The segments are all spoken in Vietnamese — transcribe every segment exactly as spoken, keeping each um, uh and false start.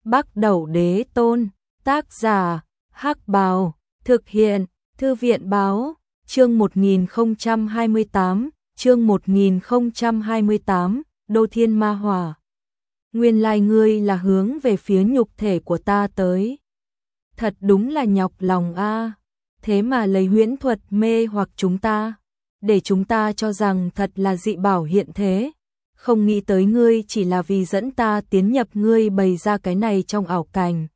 Bắc Đẩu Đế Tôn, tác giả, Hắc Bào, thực hiện, Thư viện Báo, chương một nghìn không trăm hai mươi tám, chương một nghìn không trăm hai mươi tám, Đô Thiên Ma Hỏa. Nguyên lai ngươi là hướng về phía nhục thể của ta tới. Thật đúng là nhọc lòng a, thế mà lấy huyễn thuật mê hoặc chúng ta, để chúng ta cho rằng thật là dị bảo hiện thế. Không nghĩ tới ngươi chỉ là vì dẫn ta tiến nhập ngươi bày ra cái này trong ảo cảnh.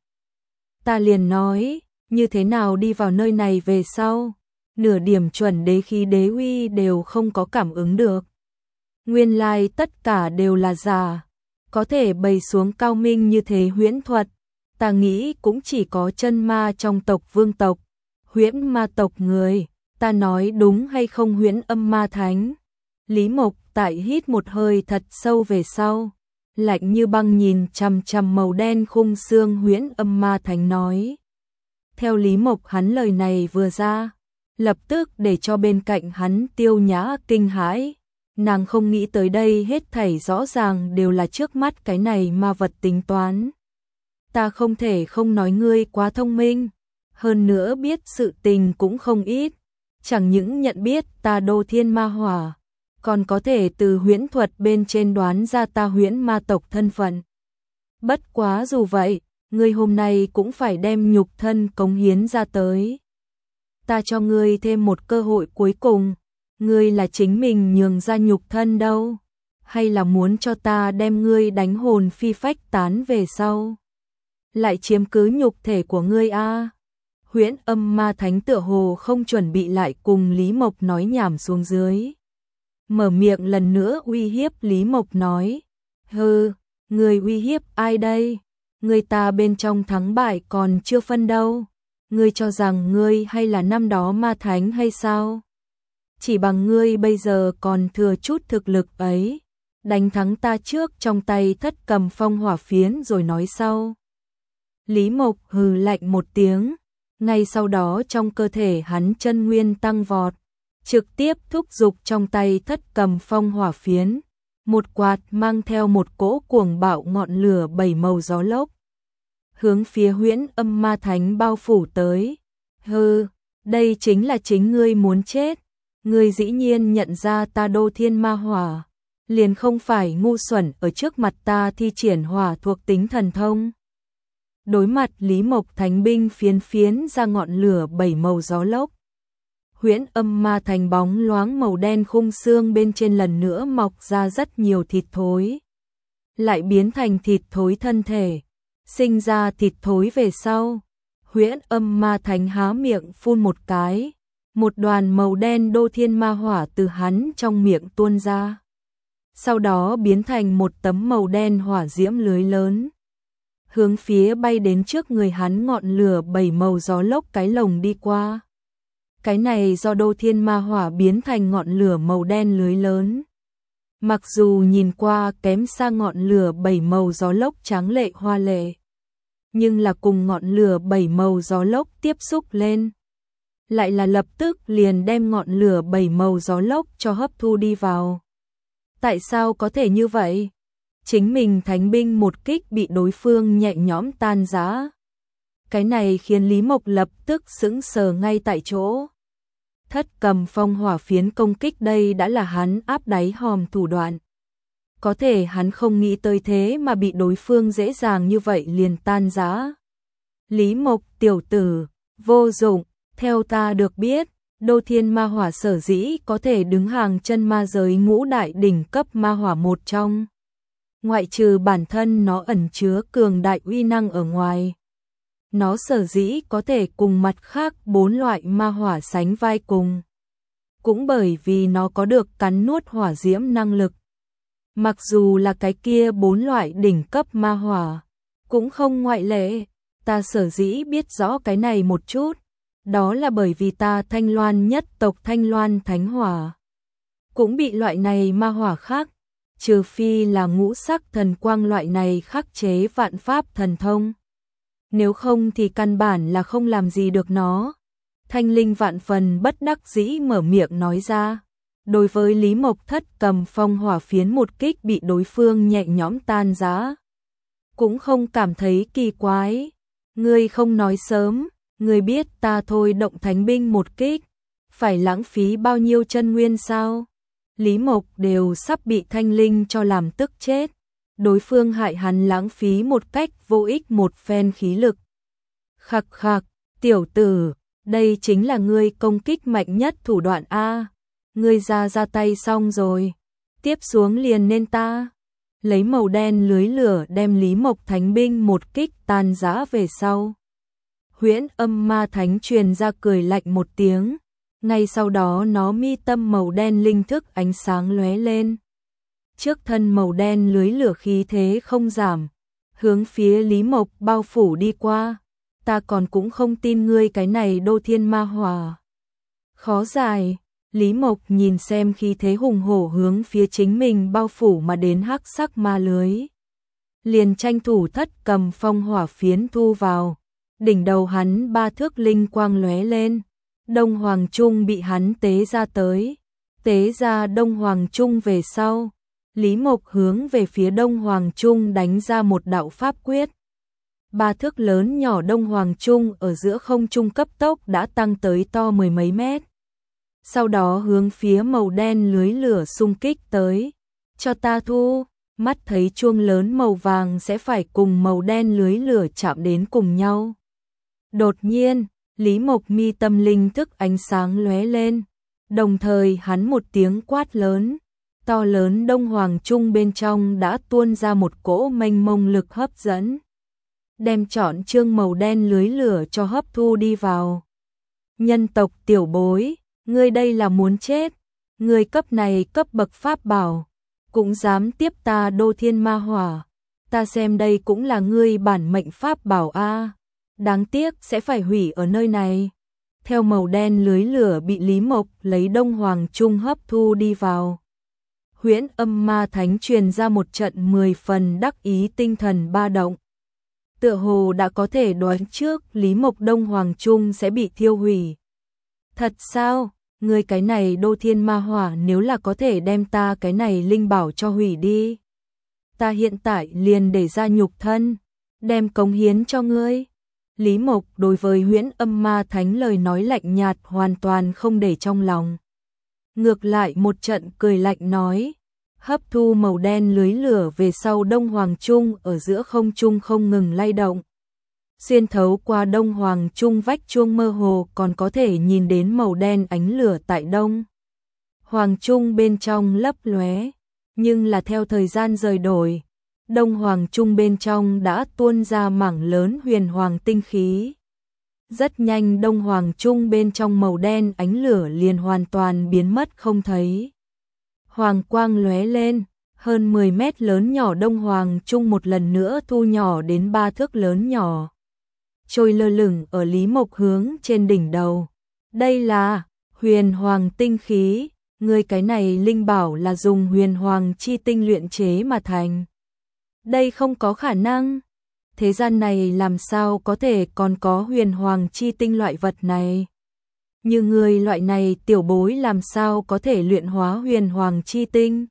Ta liền nói, như thế nào đi vào nơi này về sau, nửa điểm chuẩn đế khí đế uy đều không có cảm ứng được. Nguyên lai tất cả đều là giả, có thể bày xuống cao minh như thế huyễn thuật, ta nghĩ cũng chỉ có chân ma trong tộc vương tộc, huyễn ma tộc người, ta nói đúng hay không huyễn âm ma thánh? Lý Mộc tại hít một hơi thật sâu về sau, lạnh như băng nhìn chằm chằm màu đen khung xương huyễn âm ma thánh nói. Theo Lý Mộc hắn lời này vừa ra, lập tức để cho bên cạnh hắn Tiêu Nhã kinh hãi, nàng không nghĩ tới đây hết thảy rõ ràng đều là trước mắt cái này ma vật tính toán. Ta không thể không nói ngươi quá thông minh, hơn nữa biết sự tình cũng không ít, chẳng những nhận biết ta Đô Thiên Ma Hỏa, còn có thể từ huyễn thuật bên trên đoán ra ta huyễn ma tộc thân phận. Bất quá dù vậy, ngươi hôm nay cũng phải đem nhục thân cống hiến ra tới. Ta cho ngươi thêm một cơ hội cuối cùng, ngươi là chính mình nhường ra nhục thân đâu, hay là muốn cho ta đem ngươi đánh hồn phi phách tán về sau, lại chiếm cứ nhục thể của ngươi a? À? Huyễn âm ma thánh tựa hồ không chuẩn bị lại cùng Lý Mộc nói nhảm xuống dưới. Mở miệng lần nữa uy hiếp Lý Mộc nói, hừ, người uy hiếp ai đây? Người ta bên trong thắng bại còn chưa phân đâu, ngươi cho rằng ngươi hay là năm đó ma thánh hay sao? Chỉ bằng ngươi bây giờ còn thừa chút thực lực ấy, đánh thắng ta trước trong tay Thất Cầm Phong Hỏa Phiến rồi nói sau. Lý Mộc hừ lạnh một tiếng, ngay sau đó trong cơ thể hắn chân nguyên tăng vọt, trực tiếp thúc giục trong tay Thất Cầm Phong Hỏa Phiến, một quạt mang theo một cỗ cuồng bạo ngọn lửa bảy màu gió lốc, hướng phía huyễn âm ma thánh bao phủ tới. Hừ, đây chính là chính ngươi muốn chết, ngươi dĩ nhiên nhận ra ta Đô Thiên Ma Hỏa, liền không phải ngu xuẩn ở trước mặt ta thi triển hỏa thuộc tính thần thông. Đối mặt Lý Mộc thánh binh phiến phiến ra ngọn lửa bảy màu gió lốc, huyễn âm ma thành bóng loáng màu đen khung xương bên trên lần nữa mọc ra rất nhiều thịt thối, lại biến thành thịt thối thân thể, sinh ra thịt thối về sau, huyễn âm ma thành há miệng phun một cái, một đoàn màu đen Đô Thiên Ma Hỏa từ hắn trong miệng tuôn ra, sau đó biến thành một tấm màu đen hỏa diễm lưới lớn, hướng phía bay đến trước người hắn ngọn lửa bảy màu gió lốc cái lồng đi qua. Cái này do Đô Thiên Ma Hỏa biến thành ngọn lửa màu đen lưới lớn. Mặc dù nhìn qua kém xa ngọn lửa bảy màu gió lốc tráng lệ hoa lệ, nhưng là cùng ngọn lửa bảy màu gió lốc tiếp xúc lên, lại là lập tức liền đem ngọn lửa bảy màu gió lốc cho hấp thu đi vào. Tại sao có thể như vậy? Chính mình thánh binh một kích bị đối phương nhẹ nhõm tan rã. Cái này khiến Lý Mộc lập tức sững sờ ngay tại chỗ. Thất Cầm Phong Hỏa Phiến công kích đây đã là hắn áp đáy hòm thủ đoạn. Có thể hắn không nghĩ tới thế mà bị đối phương dễ dàng như vậy liền tan rã. Lý Mộc tiểu tử, vô dụng, theo ta được biết, Đô Thiên Ma Hỏa sở dĩ có thể đứng hàng chân ma giới ngũ đại đỉnh cấp ma hỏa một trong. Ngoại trừ bản thân nó ẩn chứa cường đại uy năng ở ngoài, nó sở dĩ có thể cùng mặt khác bốn loại ma hỏa sánh vai cùng, cũng bởi vì nó có được cắn nuốt hỏa diễm năng lực. Mặc dù là cái kia bốn loại đỉnh cấp ma hỏa, cũng không ngoại lệ. Ta sở dĩ biết rõ cái này một chút, đó là bởi vì ta Thanh Loan nhất tộc Thanh Loan Thánh Hỏa cũng bị loại này ma hỏa khác, trừ phi là ngũ sắc thần quang loại này khắc chế vạn pháp thần thông, nếu không thì căn bản là không làm gì được nó. Thanh Linh vạn phần bất đắc dĩ mở miệng nói ra. Đối với Lý Mộc Thất Cầm Phong Hỏa Phiến một kích bị đối phương nhẹ nhõm tan rã, cũng không cảm thấy kỳ quái. Ngươi không nói sớm, ngươi biết ta thôi động thánh binh một kích, phải lãng phí bao nhiêu chân nguyên sao? Lý Mộc đều sắp bị thanh linh cho làm tức chết. Đối phương hại hắn lãng phí một cách vô ích một phen khí lực. Khặc khặc, tiểu tử, đây chính là ngươi công kích mạnh nhất thủ đoạn A. Ngươi ra ra tay xong rồi, tiếp xuống liền nên ta. Lấy màu đen lưới lửa đem Lý Mộc thánh binh một kích tan rã về sau. Huyễn Âm Ma Thánh truyền ra cười lạnh một tiếng, ngay sau đó nó mi tâm màu đen linh thức ánh sáng lóe lên. Trước thân màu đen lưới lửa khí thế không giảm, hướng phía Lý Mộc bao phủ đi qua. Ta còn cũng không tin ngươi cái này đô thiên ma hỏa. Khó giải, Lý Mộc nhìn xem khí thế hùng hổ hướng phía chính mình bao phủ mà đến hắc sắc ma lưới. Liền tranh thủ thất cầm phong hỏa phiến thu vào. Đỉnh đầu hắn ba thước linh quang lóe lên. Đông Hoàng Trung bị hắn tế ra tới. Tế ra Đông Hoàng Trung về sau. Lý Mộc hướng về phía Đông Hoàng Trung đánh ra một đạo pháp quyết. Ba thước lớn nhỏ Đông Hoàng Trung ở giữa không trung cấp tốc đã tăng tới to mười mấy mét. Sau đó hướng phía màu đen lưới lửa xung kích tới. Cho ta thu, mắt thấy chuông lớn màu vàng sẽ phải cùng màu đen lưới lửa chạm đến cùng nhau. Đột nhiên, Lý Mộc mi tâm linh thức ánh sáng lóe lên. Đồng thời hắn một tiếng quát lớn. To lớn Đông Hoàng Trung bên trong đã tuôn ra một cỗ mênh mông lực hấp dẫn. Đem trọn chương màu đen lưới lửa cho hấp thu đi vào. Nhân tộc tiểu bối, ngươi đây là muốn chết. Ngươi cấp này cấp bậc pháp bảo, cũng dám tiếp ta đô thiên ma hỏa. Ta xem đây cũng là ngươi bản mệnh pháp bảo a. Đáng tiếc sẽ phải hủy ở nơi này. Theo màu đen lưới lửa bị Lý Mộc lấy Đông Hoàng Trung hấp thu đi vào. Huyễn Âm Ma Thánh truyền ra một trận mười phần đắc ý tinh thần ba động. Tựa hồ đã có thể đoán trước Lý Mộc Đông Hoàng Trung sẽ bị thiêu hủy. Thật sao? Ngươi cái này đô thiên ma hỏa nếu là có thể đem ta cái này linh bảo cho hủy đi. Ta hiện tại liền để ra nhục thân, đem cống hiến cho ngươi. Lý Mộc đối với Huyễn Âm Ma Thánh lời nói lạnh nhạt hoàn toàn không để trong lòng. Ngược lại một trận cười lạnh nói, hấp thu màu đen lưới lửa về sau Đông Hoàng Trung ở giữa không trung không ngừng lay động. Xuyên thấu qua Đông Hoàng Trung vách chuông mơ hồ còn có thể nhìn đến màu đen ánh lửa tại Đông Hoàng Trung bên trong lấp lóe, nhưng là theo thời gian rời đổi, Đông Hoàng Trung bên trong đã tuôn ra mảng lớn huyền hoàng tinh khí. Rất nhanh Đông Hoàng Trung bên trong màu đen ánh lửa liền hoàn toàn biến mất không thấy. Hoàng quang lóe lên, hơn mười mét lớn nhỏ Đông Hoàng Trung một lần nữa thu nhỏ đến ba thước lớn nhỏ. Trôi lơ lửng ở Lý Mộc hướng trên đỉnh đầu. Đây là huyền hoàng tinh khí, ngươi cái này linh bảo là dùng huyền hoàng chi tinh luyện chế mà thành. Đây không có khả năng. Thế gian này làm sao có thể còn có huyền hoàng chi tinh loại vật này? Như người loại này tiểu bối làm sao có thể luyện hóa huyền hoàng chi tinh?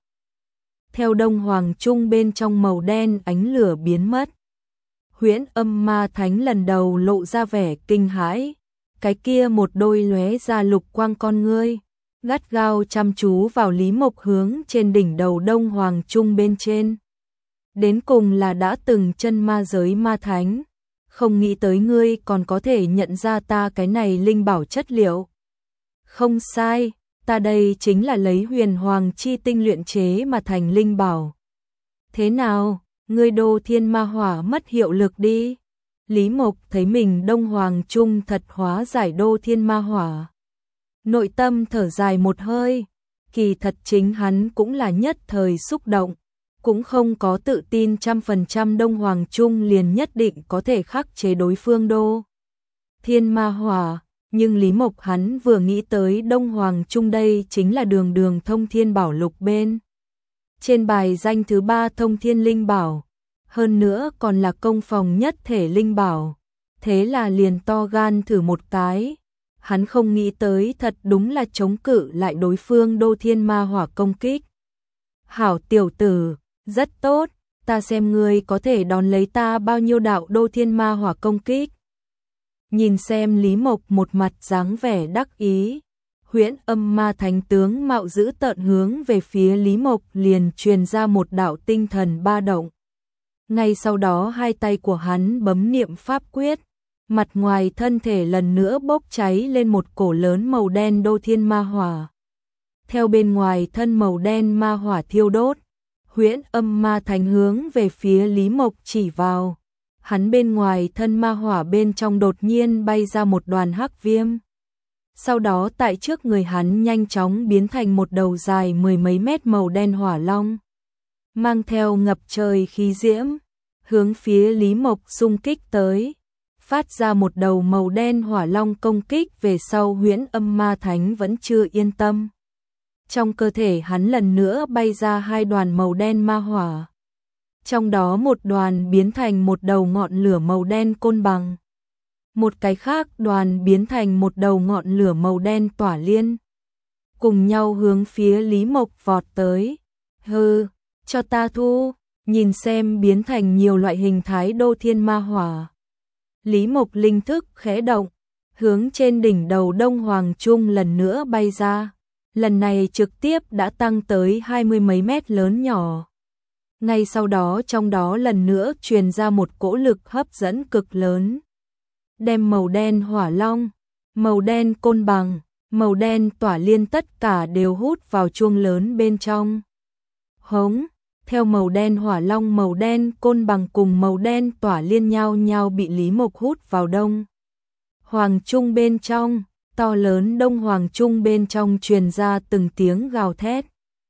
Theo Đông Hoàng Trung bên trong màu đen ánh lửa biến mất. Huyễn Âm Ma Thánh lần đầu lộ ra vẻ kinh hãi. Cái kia một đôi lóe ra lục quang con ngươi, gắt gao chăm chú vào Lý Mộc hướng trên đỉnh đầu Đông Hoàng Trung bên trên. Đến cùng là đã từng chân ma giới ma thánh, không nghĩ tới ngươi còn có thể nhận ra ta cái này linh bảo chất liệu. Không sai, ta đây chính là lấy huyền hoàng chi tinh luyện chế mà thành linh bảo. Thế nào, ngươi đô thiên ma hỏa mất hiệu lực đi. Lý Mộc thấy mình Đông Hoàng Trung thật hóa giải đô thiên ma hỏa. Nội tâm thở dài một hơi, kỳ thật chính hắn cũng là nhất thời xúc động. Cũng không có tự tin trăm phần trăm Đông Hoàng Trung liền nhất định có thể khắc chế đối phương đô thiên ma hỏa, nhưng Lý Mộc hắn vừa nghĩ tới Đông Hoàng Trung đây chính là đường đường thông thiên bảo lục bên. Trên bài danh thứ ba thông thiên linh bảo, hơn nữa còn là công phòng nhất thể linh bảo, thế là liền to gan thử một cái. Hắn không nghĩ tới thật đúng là chống cự lại đối phương đô thiên ma hỏa công kích. Hảo tiểu tử, rất tốt, ta xem ngươi có thể đón lấy ta bao nhiêu đạo đô thiên ma hỏa công kích. Nhìn xem Lý Mộc một mặt dáng vẻ đắc ý, Huyễn Âm Ma Thánh tướng mạo dữ tợn hướng về phía Lý Mộc liền truyền ra một đạo tinh thần ba động. Ngay sau đó hai tay của hắn bấm niệm pháp quyết, mặt ngoài thân thể lần nữa bốc cháy lên một cổ lớn màu đen đô thiên ma hỏa. Theo bên ngoài thân màu đen ma hỏa thiêu đốt, Huyễn Âm Ma Thánh hướng về phía Lý Mộc chỉ vào. Hắn bên ngoài thân ma hỏa bên trong đột nhiên bay ra một đoàn hắc viêm. Sau đó tại trước người hắn nhanh chóng biến thành một đầu dài mười mấy mét màu đen hỏa long. Mang theo ngập trời khí diễm, hướng phía Lý Mộc xung kích tới. Phát ra một đầu màu đen hỏa long công kích về sau Huyễn Âm Ma Thánh vẫn chưa yên tâm. Trong cơ thể hắn lần nữa bay ra hai đoàn màu đen ma hỏa. Trong đó một đoàn biến thành một đầu ngọn lửa màu đen côn bằng. Một cái khác đoàn biến thành một đầu ngọn lửa màu đen tỏa liên. Cùng nhau hướng phía Lý Mộc vọt tới. Hừ, cho ta thu, nhìn xem biến thành nhiều loại hình thái đô thiên ma hỏa. Lý Mộc linh thức khẽ động, hướng trên đỉnh đầu Đông Hoàng Trung lần nữa bay ra. Lần này trực tiếp đã tăng tới hai mươi mấy mét lớn nhỏ. Ngay sau đó trong đó lần nữa truyền ra một cỗ lực hấp dẫn cực lớn. Đem màu đen hỏa long, màu đen côn bằng, màu đen tỏa liên tất cả đều hút vào chuông lớn bên trong. Hống, theo màu đen hỏa long màu đen côn bằng cùng màu đen tỏa liên nhau nhau bị Lý Mộc hút vào Đông Hoàng Trung bên trong, to lớn Đông Hoàng Trung bên trong truyền ra từng tiếng gào thét.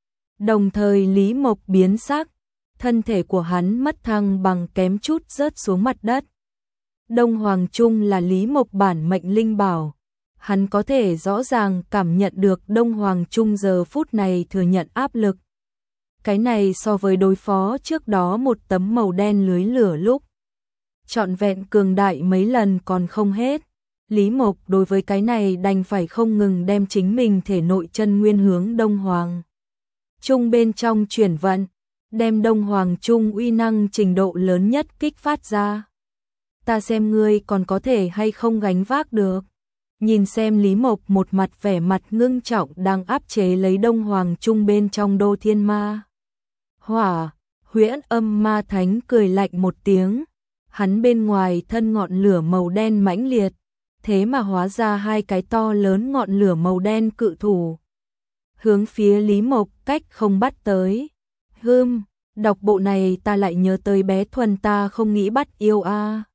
Đồng thời Lý Mộc biến sắc, thân thể của hắn mất thăng bằng kém chút rớt xuống mặt đất. Đông Hoàng Trung là Lý Mộc bản mệnh linh bảo, hắn có thể rõ ràng cảm nhận được Đông Hoàng Trung giờ phút này thừa nhận áp lực. Cái này so với đối phó trước đó một tấm màu đen lưới lửa lúc trọn vẹn cường đại mấy lần còn không hết. Lý Mộc đối với cái này đành phải không ngừng đem chính mình thể nội chân nguyên hướng Đông Hoàng Trung bên trong chuyển vận, đem Đông Hoàng Trung uy năng trình độ lớn nhất kích phát ra. Ta xem ngươi còn có thể hay không gánh vác được. Nhìn xem Lý Mộc một mặt vẻ mặt ngưng trọng đang áp chế lấy Đông Hoàng Trung bên trong đô thiên ma hỏa, Huyễn Âm Ma Thánh cười lạnh một tiếng. Hắn bên ngoài thân ngọn lửa màu đen mãnh liệt, thế mà hóa ra hai cái to lớn ngọn lửa màu đen cự thủ. Hướng phía Lý Mộc cách không bắt tới. Hừm, đọc bộ này ta lại nhớ tới bé Thuần ta không nghĩ bắt yêu a. À.